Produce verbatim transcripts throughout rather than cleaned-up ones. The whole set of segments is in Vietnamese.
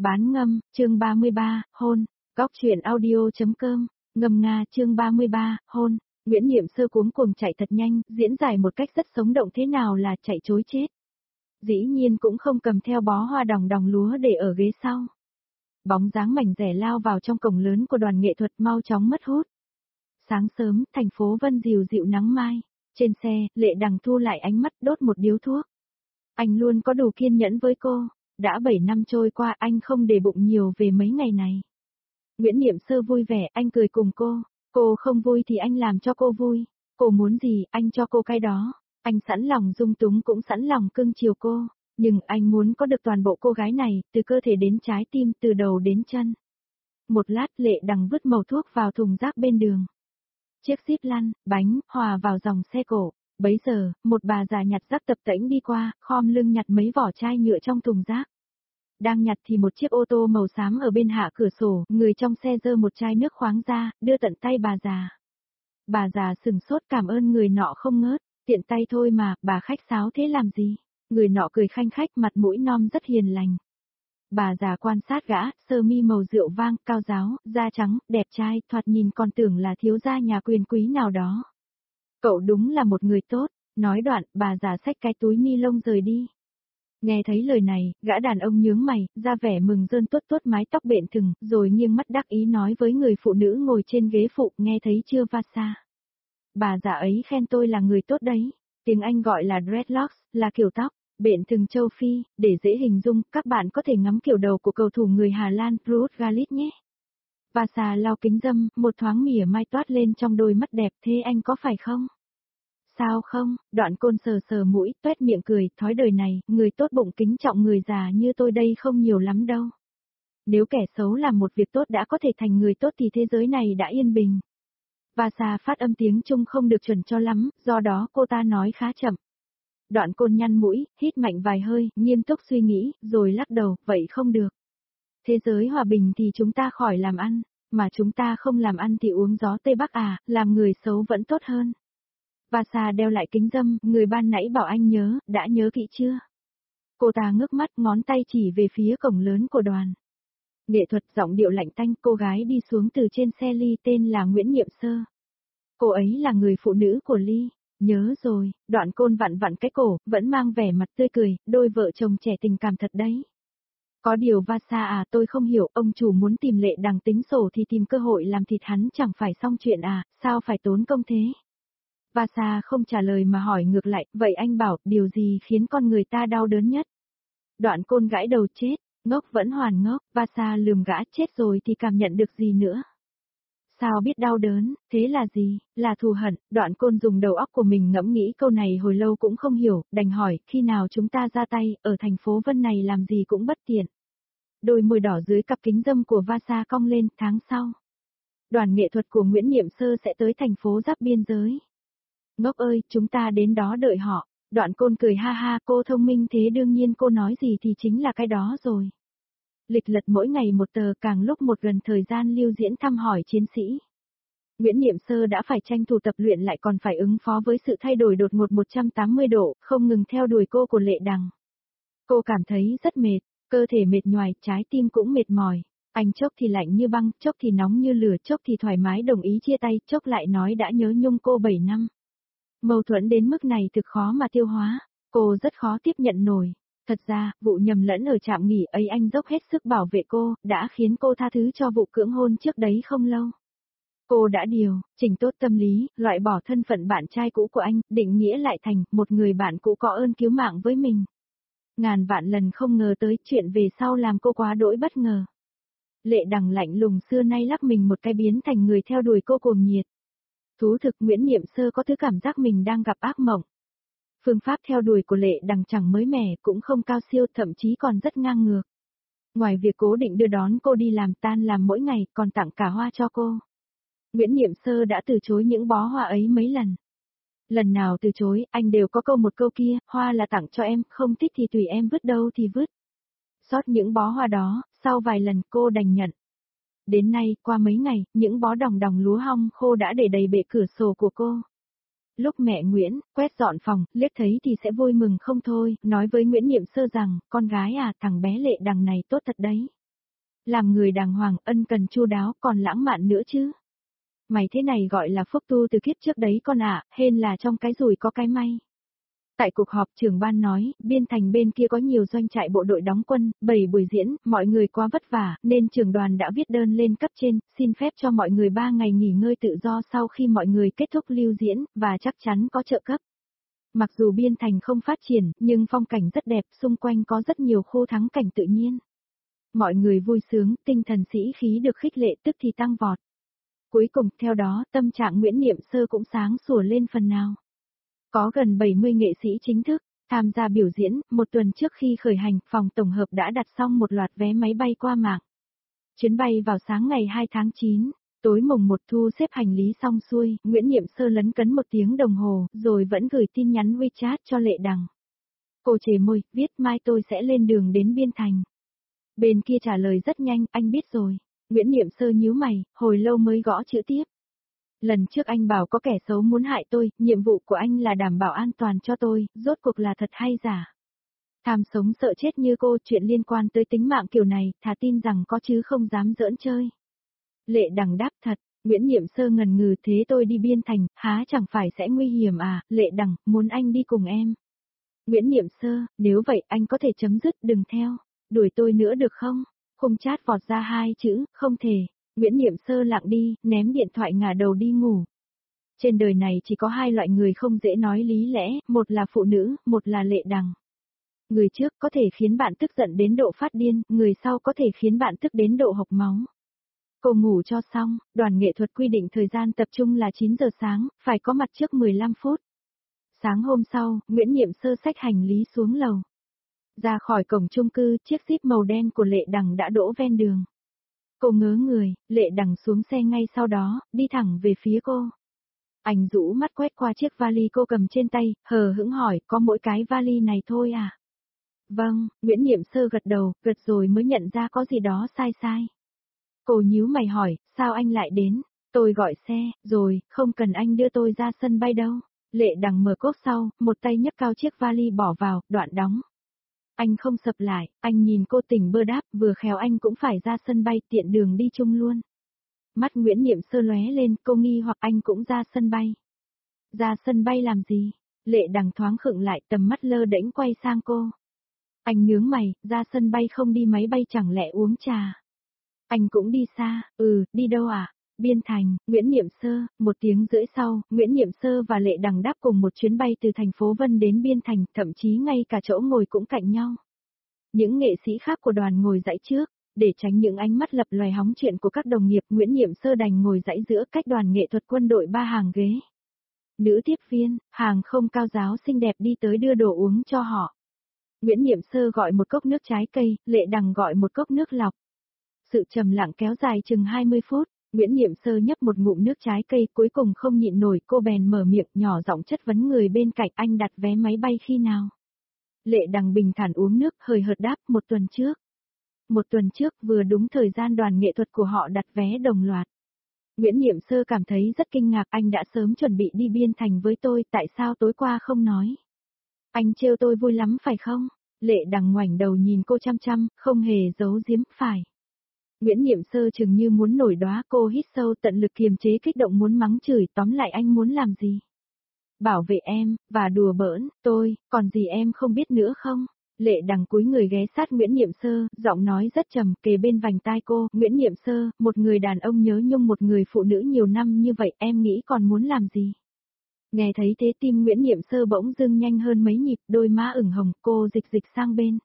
Bán ngâm, chương ba mươi ba, hôn, góc truyện audio.com, ngâm nga chương ba mươi ba, hôn, Nguyễn Niệm Sơ cuống cuồng chạy thật nhanh, diễn giải một cách rất sống động thế nào là chạy trối chết. Dĩ nhiên cũng không cầm theo bó hoa đòng đòng lúa để ở ghế sau. Bóng dáng mảnh rẻ lao vào trong cổng lớn của đoàn nghệ thuật mau chóng mất hút. Sáng sớm, thành phố Vân dịu dịu nắng mai, trên xe, Lệ Đằng thu lại ánh mắt đốt một điếu thuốc. Anh luôn có đủ kiên nhẫn với cô. Đã bảy năm trôi qua anh không để bụng nhiều về mấy ngày này. Nguyễn Niệm Sơ vui vẻ, anh cười cùng cô. Cô không vui thì anh làm cho cô vui. Cô muốn gì, anh cho cô cái đó. Anh sẵn lòng dung túng cũng sẵn lòng cưng chiều cô. Nhưng anh muốn có được toàn bộ cô gái này, từ cơ thể đến trái tim, từ đầu đến chân. Một lát Lệ Đằng vứt mẩu thuốc vào thùng rác bên đường. Chiếc xíp lăn, bánh, hòa vào dòng xe cổ. Bấy giờ, một bà già nhặt rác tập tễnh đi qua, khom lưng nhặt mấy vỏ chai nhựa trong thùng rác. Đang nhặt thì một chiếc ô tô màu xám ở bên hạ cửa sổ, người trong xe giơ một chai nước khoáng ra, đưa tận tay bà già. Bà già sừng sốt cảm ơn người nọ không ngớt, tiện tay thôi mà, bà khách sáo thế làm gì? Người nọ cười khanh khách mặt mũi non rất hiền lành. Bà già quan sát gã, sơ mi màu rượu vang, cao ráo, da trắng, đẹp trai, thoạt nhìn còn tưởng là thiếu gia nhà quyền quý nào đó. Cậu đúng là một người tốt, nói đoạn, bà già xách cái túi ni lông rời đi. Nghe thấy lời này, gã đàn ông nhướng mày, ra vẻ mừng rơn tuốt tuốt mái tóc bện thừng, rồi nghiêng mắt đắc ý nói với người phụ nữ ngồi trên ghế phụ, nghe thấy chưa Vasa? Bà già ấy khen tôi là người tốt đấy, tiếng Anh gọi là dreadlocks, là kiểu tóc, bện thừng châu Phi, để dễ hình dung, các bạn có thể ngắm kiểu đầu của cầu thủ người Hà Lan Ruud Gullit nhé. Vasa lau kính râm, một thoáng mỉa mai toát lên trong đôi mắt đẹp, thế anh có phải không? Sao không, Đoạn Côn sờ sờ mũi, tuét miệng cười, thói đời này, người tốt bụng kính trọng người già như tôi đây không nhiều lắm đâu. Nếu kẻ xấu làm một việc tốt đã có thể thành người tốt thì thế giới này đã yên bình. Vasa phát âm tiếng Trung không được chuẩn cho lắm, do đó cô ta nói khá chậm. Đoạn Côn nhăn mũi, hít mạnh vài hơi, nghiêm túc suy nghĩ, rồi lắc đầu, vậy không được. Thế giới hòa bình thì chúng ta khỏi làm ăn, mà chúng ta không làm ăn thì uống gió Tây Bắc à, làm người xấu vẫn tốt hơn. Vasa đeo lại kính râm, người ban nãy bảo anh nhớ, đã nhớ kỹ chưa? Cô ta ngước mắt, ngón tay chỉ về phía cổng lớn của đoàn. Nghệ thuật giọng điệu lạnh tanh, cô gái đi xuống từ trên xe Ly tên là Nguyễn Niệm Sơ. Cô ấy là người phụ nữ của Ly, nhớ rồi, Đoạn Côn vặn vặn cái cổ, vẫn mang vẻ mặt tươi cười, đôi vợ chồng trẻ tình cảm thật đấy. Có điều Vasa à, tôi không hiểu, ông chủ muốn tìm Lệ Đằng tính sổ thì tìm cơ hội làm thịt hắn chẳng phải xong chuyện à, sao phải tốn công thế? Vasa không trả lời mà hỏi ngược lại, vậy anh bảo, điều gì khiến con người ta đau đớn nhất? Đoạn Côn gãi đầu chết, ngốc vẫn hoàn ngốc, Vasa lườm gã, chết rồi thì cảm nhận được gì nữa? Sao biết đau đớn, thế là gì, là thù hận? Đoạn Côn dùng đầu óc của mình ngẫm nghĩ câu này hồi lâu cũng không hiểu, đành hỏi, khi nào chúng ta ra tay, ở thành phố Vân này làm gì cũng bất tiện. Đôi môi đỏ dưới cặp kính râm của Vasa cong lên, tháng sau. Đoàn nghệ thuật của Nguyễn Niệm Sơ sẽ tới thành phố giáp biên giới. Ngốc ơi, chúng ta đến đó đợi họ. Đoạn Côn cười ha ha, cô thông minh thế đương nhiên cô nói gì thì chính là cái đó rồi. Lịch lật mỗi ngày một tờ, càng lúc một gần thời gian lưu diễn thăm hỏi chiến sĩ. Nguyễn Niệm Sơ đã phải tranh thủ tập luyện lại còn phải ứng phó với sự thay đổi đột ngột một trăm tám mươi độ, không ngừng theo đuổi cô của Lệ Đằng. Cô cảm thấy rất mệt, cơ thể mệt nhoài, trái tim cũng mệt mỏi. Anh chốc thì lạnh như băng, chốc thì nóng như lửa, chốc thì thoải mái đồng ý chia tay, chốc lại nói đã nhớ nhung cô bảy năm. Mâu thuẫn đến mức này thực khó mà tiêu hóa, cô rất khó tiếp nhận nổi. Thật ra, vụ nhầm lẫn ở trạm nghỉ ấy anh dốc hết sức bảo vệ cô, đã khiến cô tha thứ cho vụ cưỡng hôn trước đấy không lâu. Cô đã điều, chỉnh tốt tâm lý, loại bỏ thân phận bạn trai cũ của anh, định nghĩa lại thành một người bạn cũ có ơn cứu mạng với mình. Ngàn vạn lần không ngờ tới chuyện về sau làm cô quá đỗi bất ngờ. Lệ Đằng lạnh lùng xưa nay lắc mình một cái biến thành người theo đuổi cô cuồng nhiệt. Thú thực Nguyễn Niệm Sơ có thứ cảm giác mình đang gặp ác mộng. Phương pháp theo đuổi của Lệ Đằng chẳng mới mẻ, cũng không cao siêu, thậm chí còn rất ngang ngược. Ngoài việc cố định đưa đón cô đi làm tan làm mỗi ngày, còn tặng cả hoa cho cô. Nguyễn Niệm Sơ đã từ chối những bó hoa ấy mấy lần. Lần nào từ chối, anh đều có câu một câu kia, hoa là tặng cho em, không thích thì tùy em vứt đâu thì vứt. Sót những bó hoa đó, sau vài lần cô đành nhận. Đến nay, qua mấy ngày, những bó đồng đồng lúa hong khô đã để đầy bệ cửa sổ của cô. Lúc mẹ Nguyễn, quét dọn phòng, liếc thấy thì sẽ vui mừng không thôi, nói với Nguyễn Niệm Sơ rằng, con gái à, thằng bé Lệ Đằng này tốt thật đấy. Làm người đàng hoàng, ân cần chu đáo, còn lãng mạn nữa chứ. Mày thế này gọi là phúc tu từ kiếp trước đấy con ạ, hên là trong cái rủi có cái may. Tại cuộc họp trưởng ban nói, Biên Thành bên kia có nhiều doanh trại bộ đội đóng quân, bảy buổi diễn, mọi người quá vất vả, nên trưởng đoàn đã viết đơn lên cấp trên, xin phép cho mọi người ba ngày nghỉ ngơi tự do sau khi mọi người kết thúc lưu diễn, và chắc chắn có trợ cấp. Mặc dù Biên Thành không phát triển, nhưng phong cảnh rất đẹp, xung quanh có rất nhiều khu thắng cảnh tự nhiên. Mọi người vui sướng, tinh thần sĩ khí được khích lệ tức thì tăng vọt. Cuối cùng, theo đó, tâm trạng Nguyễn Niệm Sơ cũng sáng sủa lên phần nào. Có gần bảy mươi nghệ sĩ chính thức tham gia biểu diễn, một tuần trước khi khởi hành, phòng tổng hợp đã đặt xong một loạt vé máy bay qua mạng. Chuyến bay vào sáng ngày hai tháng chín, tối mùng một thu xếp hành lý xong xuôi, Nguyễn Niệm Sơ lấn cấn một tiếng đồng hồ, rồi vẫn gửi tin nhắn WeChat cho Lệ Đằng. Cô chề môi, viết mai tôi sẽ lên đường đến Biên Thành. Bên kia trả lời rất nhanh, anh biết rồi. Nguyễn Niệm Sơ nhíu mày, hồi lâu mới gõ chữ tiếp. Lần trước anh bảo có kẻ xấu muốn hại tôi, nhiệm vụ của anh là đảm bảo an toàn cho tôi, rốt cuộc là thật hay giả? Tham sống sợ chết như cô, chuyện liên quan tới tính mạng kiểu này, thà tin rằng có chứ không dám giỡn chơi. Lệ Đằng đáp thật, Nguyễn Niệm Sơ ngần ngừ, thế tôi đi Biên Thành, há chẳng phải sẽ nguy hiểm à? Lệ Đằng, muốn anh đi cùng em. Nguyễn Niệm Sơ, nếu vậy anh có thể chấm dứt, đừng theo, đuổi tôi nữa được không? Khung chat vọt ra hai chữ, không thể. Nguyễn Niệm Sơ lặng đi, ném điện thoại ngả đầu đi ngủ. Trên đời này chỉ có hai loại người không dễ nói lý lẽ, một là phụ nữ, một là Lệ Đằng. Người trước có thể khiến bạn tức giận đến độ phát điên, người sau có thể khiến bạn tức đến độ hộc máu. Cô ngủ cho xong, đoàn nghệ thuật quy định thời gian tập trung là chín giờ sáng, phải có mặt trước mười lăm phút. Sáng hôm sau, Nguyễn Niệm Sơ xách hành lý xuống lầu. Ra khỏi cổng chung cư, chiếc Jeep màu đen của Lệ Đằng đã đỗ ven đường. Cô ngớ người, Lệ Đằng xuống xe ngay sau đó, đi thẳng về phía cô. Anh rũ mắt quét qua chiếc vali cô cầm trên tay, hờ hững hỏi, có mỗi cái vali này thôi à? Vâng, Nguyễn Niệm Sơ gật đầu, gật rồi mới nhận ra có gì đó sai sai. Cô nhíu mày hỏi, sao anh lại đến? Tôi gọi xe, rồi, không cần anh đưa tôi ra sân bay đâu. Lệ Đằng mở cốp sau, một tay nhấc cao chiếc vali bỏ vào, đoạn đóng. Anh không sập lại, anh nhìn cô tỉnh bơ đáp, vừa khéo anh cũng phải ra sân bay, tiện đường đi chung luôn. Mắt Nguyễn Niệm Sơ lóe lên, cô nghi hoặc anh cũng ra sân bay. Ra sân bay làm gì? Lệ Đằng thoáng khựng lại, tầm mắt lơ đễnh quay sang cô. Anh nhướng mày, ra sân bay không đi máy bay chẳng lẽ uống trà? Anh cũng đi xa, ừ, đi đâu à? Biên Thành, Nguyễn Niệm Sơ, một tiếng rưỡi sau, Nguyễn Niệm Sơ và Lệ Đằng đáp cùng một chuyến bay từ thành phố Vân đến Biên Thành, thậm chí ngay cả chỗ ngồi cũng cạnh nhau. Những nghệ sĩ khác của đoàn ngồi dãy trước, để tránh những ánh mắt lập lòe hóng chuyện của các đồng nghiệp, Nguyễn Niệm Sơ đành ngồi dãy giữa cách đoàn nghệ thuật quân đội ba hàng ghế. Nữ tiếp viên, hàng không cao giáo xinh đẹp đi tới đưa đồ uống cho họ. Nguyễn Niệm Sơ gọi một cốc nước trái cây, Lệ Đằng gọi một cốc nước lọc. Sự trầm lặng kéo dài chừng hai mươi phút. Nguyễn Niệm Sơ nhấp một ngụm nước trái cây, cuối cùng không nhịn nổi, cô bèn mở miệng nhỏ giọng chất vấn người bên cạnh, anh đặt vé máy bay khi nào? Lệ Đằng bình thản uống nước, hời hợt đáp, một tuần trước. Một tuần trước, vừa đúng thời gian đoàn nghệ thuật của họ đặt vé đồng loạt. Nguyễn Niệm Sơ cảm thấy rất kinh ngạc, anh đã sớm chuẩn bị đi Biên Thành với tôi, tại sao tối qua không nói? Anh trêu tôi vui lắm phải không? Lệ Đằng ngoảnh đầu nhìn cô chăm chăm, không hề giấu giếm, phải. Nguyễn Niệm Sơ chừng như muốn nổi đóa, cô hít sâu, tận lực kiềm chế kích động muốn mắng chửi, tóm lại anh muốn làm gì? Bảo vệ em, và đùa bỡn, tôi, còn gì em không biết nữa không? Lệ Đằng cúi người ghé sát Nguyễn Niệm Sơ, giọng nói rất trầm, kề bên vành tai cô, Nguyễn Niệm Sơ, một người đàn ông nhớ nhung một người phụ nữ nhiều năm như vậy, em nghĩ còn muốn làm gì? Nghe thấy thế tim Nguyễn Niệm Sơ bỗng dưng nhanh hơn mấy nhịp, đôi má ửng hồng, cô dịch dịch sang bên.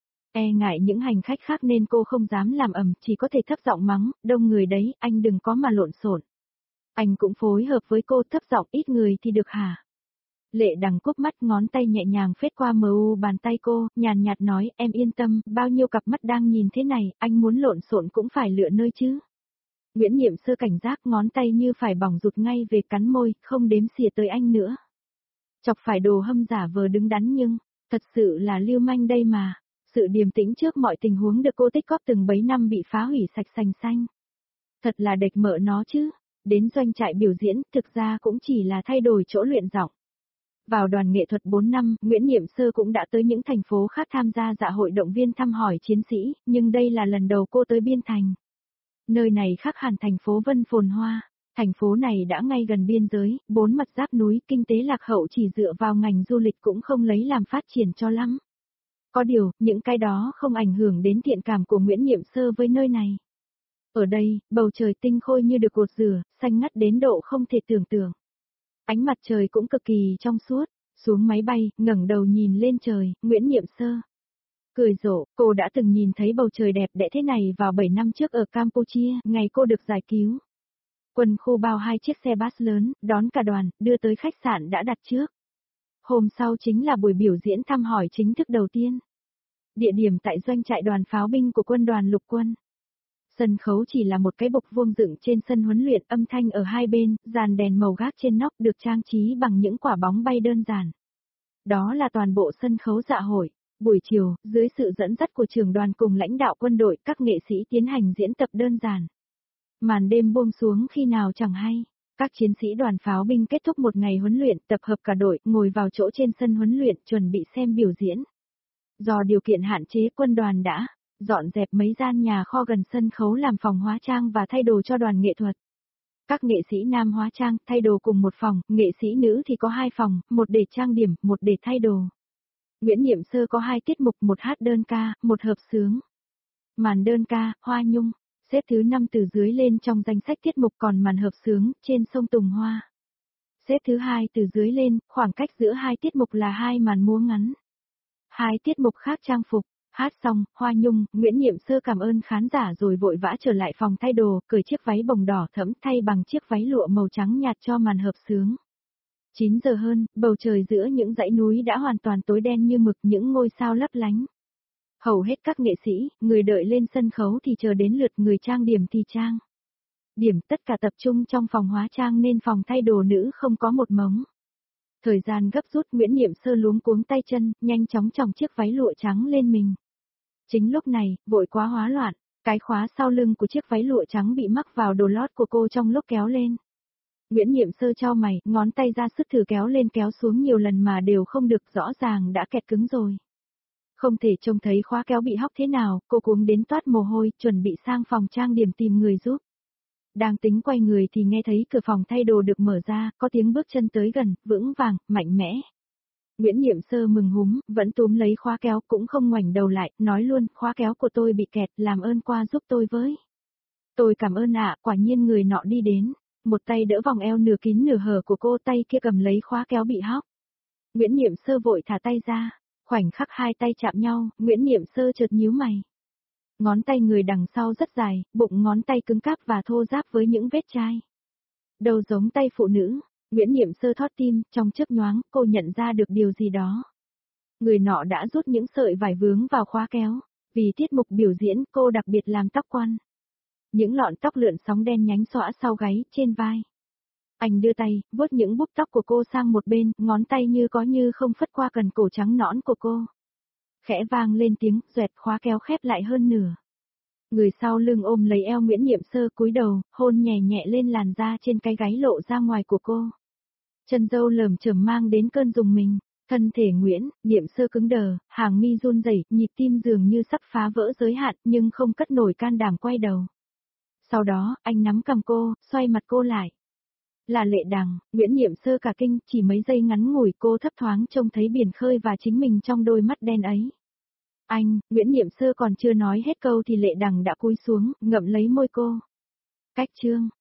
E ngại những hành khách khác nên cô không dám làm ầm, chỉ có thể thấp giọng mắng, đông người đấy, anh đừng có mà lộn xộn. Anh cũng phối hợp với cô, thấp giọng, ít người thì được hả? Lệ Đằng cúp mắt, ngón tay nhẹ nhàng phết qua mờ u bàn tay cô, nhàn nhạt nói, em yên tâm, bao nhiêu cặp mắt đang nhìn thế này, anh muốn lộn xộn cũng phải lựa nơi chứ. Nguyễn Niệm Sơ cảnh giác, ngón tay như phải bỏng rụt ngay về cắn môi, không đếm xỉa tới anh nữa. Chọc phải đồ hâm giả vờ đứng đắn nhưng, thật sự là lưu manh đây mà. Sự điềm tĩnh trước mọi tình huống được cô tích góp từng bấy năm bị phá hủy sạch sành xanh. Thật là đệch mợ nó chứ. Đến doanh trại biểu diễn, thực ra cũng chỉ là thay đổi chỗ luyện giọng. Vào đoàn nghệ thuật bốn năm, Nguyễn Niệm Sơ cũng đã tới những thành phố khác tham gia dạ hội động viên thăm hỏi chiến sĩ, nhưng đây là lần đầu cô tới Biên Thành. Nơi này khác hẳn thành phố Vân phồn hoa. Thành phố này đã ngay gần biên giới, bốn mặt giáp núi, kinh tế lạc hậu chỉ dựa vào ngành du lịch cũng không lấy làm phát triển cho lắm. Có điều, những cái đó không ảnh hưởng đến thiện cảm của Nguyễn Niệm Sơ với nơi này. Ở đây, bầu trời tinh khôi như được gột rửa, xanh ngắt đến độ không thể tưởng tượng. Ánh mặt trời cũng cực kỳ trong suốt, xuống máy bay, ngẩng đầu nhìn lên trời, Nguyễn Niệm Sơ cười rộ, cô đã từng nhìn thấy bầu trời đẹp đẽ thế này vào bảy năm trước ở Campuchia, ngày cô được giải cứu. Quân khu bao hai chiếc xe bus lớn, đón cả đoàn, đưa tới khách sạn đã đặt trước. Hôm sau chính là buổi biểu diễn thăm hỏi chính thức đầu tiên. Địa điểm tại doanh trại đoàn pháo binh của quân đoàn lục quân. Sân khấu chỉ là một cái bục vuông dựng trên sân huấn luyện, âm thanh ở hai bên, dàn đèn màu gác trên nóc được trang trí bằng những quả bóng bay đơn giản. Đó là toàn bộ sân khấu dạ hội. Buổi chiều, dưới sự dẫn dắt của trưởng đoàn cùng lãnh đạo quân đội, các nghệ sĩ tiến hành diễn tập đơn giản. Màn đêm buông xuống khi nào chẳng hay. Các chiến sĩ đoàn pháo binh kết thúc một ngày huấn luyện, tập hợp cả đội, ngồi vào chỗ trên sân huấn luyện, chuẩn bị xem biểu diễn. Do điều kiện hạn chế, quân đoàn đã dọn dẹp mấy gian nhà kho gần sân khấu làm phòng hóa trang và thay đồ cho đoàn nghệ thuật. Các nghệ sĩ nam hóa trang, thay đồ cùng một phòng, nghệ sĩ nữ thì có hai phòng, một để trang điểm, một để thay đồ. Nguyễn Niệm Sơ có hai tiết mục, một hát đơn ca, một hợp xướng. Màn đơn ca, Hoa Nhung, xếp thứ năm từ dưới lên trong danh sách tiết mục, còn màn hợp xướng, Trên sông Tùng Hoa, xếp thứ hai từ dưới lên, khoảng cách giữa hai tiết mục là hai màn múa ngắn. Hai tiết mục khác trang phục, hát xong, Hoa Nhung, Nguyễn Niệm Sơ cảm ơn khán giả rồi vội vã trở lại phòng thay đồ, cởi chiếc váy bồng đỏ thẫm thay bằng chiếc váy lụa màu trắng nhạt cho màn hợp xướng. chín giờ hơn, bầu trời giữa những dãy núi đã hoàn toàn tối đen như mực, những ngôi sao lấp lánh. Hầu hết các nghệ sĩ, người đợi lên sân khấu thì chờ đến lượt, người trang điểm thì trang điểm, tất cả tập trung trong phòng hóa trang nên phòng thay đồ nữ không có một mống. Thời gian gấp rút, Nguyễn Niệm Sơ luống cuống tay chân, nhanh chóng chòng chiếc váy lụa trắng lên mình. Chính lúc này, vội quá hóa loạn, cái khóa sau lưng của chiếc váy lụa trắng bị mắc vào đồ lót của cô trong lúc kéo lên. Nguyễn Niệm Sơ chau mày, ngón tay ra sức thử kéo lên kéo xuống nhiều lần mà đều không được, rõ ràng đã kẹt cứng rồi. Không thể trông thấy khóa kéo bị hóc thế nào, cô cuống đến toát mồ hôi, chuẩn bị sang phòng trang điểm tìm người giúp. Đang tính quay người thì nghe thấy cửa phòng thay đồ được mở ra, có tiếng bước chân tới gần, vững vàng, mạnh mẽ. Nguyễn Niệm Sơ mừng húm, vẫn túm lấy khóa kéo, cũng không ngoảnh đầu lại, nói luôn, khóa kéo của tôi bị kẹt, làm ơn qua giúp tôi với. Tôi cảm ơn ạ, quả nhiên người nọ đi đến. Một tay đỡ vòng eo nửa kín nửa hở của cô, tay kia cầm lấy khóa kéo bị hóc. Nguyễn Niệm Sơ vội thả tay ra, khoảnh khắc hai tay chạm nhau, Nguyễn Niệm Sơ chợt nhíu mày. Ngón tay người đằng sau rất dài, bụng ngón tay cứng cáp và thô ráp với những vết chai. Đầu giống tay phụ nữ, Nguyễn Niệm Sơ thót tim, trong chớp nhoáng, cô nhận ra được điều gì đó. Người nọ đã rút những sợi vải vướng vào khóa kéo, vì tiết mục biểu diễn, cô đặc biệt làm tóc quăn. Những lọn tóc lượn sóng đen nhánh xõa sau gáy, trên vai. Anh đưa tay, vuốt những búp tóc của cô sang một bên, ngón tay như có như không phất qua cần cổ trắng nõn của cô. Khẽ vang lên tiếng, xoẹt, khóa kéo khép lại hơn nửa. Người sau lưng ôm lấy eo Nguyễn Niệm Sơ, cúi đầu, hôn nhẹ nhẹ lên làn da trên cái gáy lộ ra ngoài của cô. Chân dâu lởm chởm mang đến cơn rùng mình. Thân thể Nguyễn Niệm Sơ cứng đờ, hàng mi run rẩy, nhịp tim dường như sắp phá vỡ giới hạn, nhưng không cất nổi can đảm quay đầu. Sau đó, anh nắm cầm cô, xoay mặt cô lại. Là Lệ Đằng. Nguyễn Niệm Sơ cả kinh, chỉ mấy giây ngắn ngủi cô thấp thoáng trông thấy biển khơi và chính mình trong đôi mắt đen ấy. Anh, Nguyễn Niệm Sơ còn chưa nói hết câu thì Lệ Đằng đã cúi xuống, ngậm lấy môi cô. Cách chương.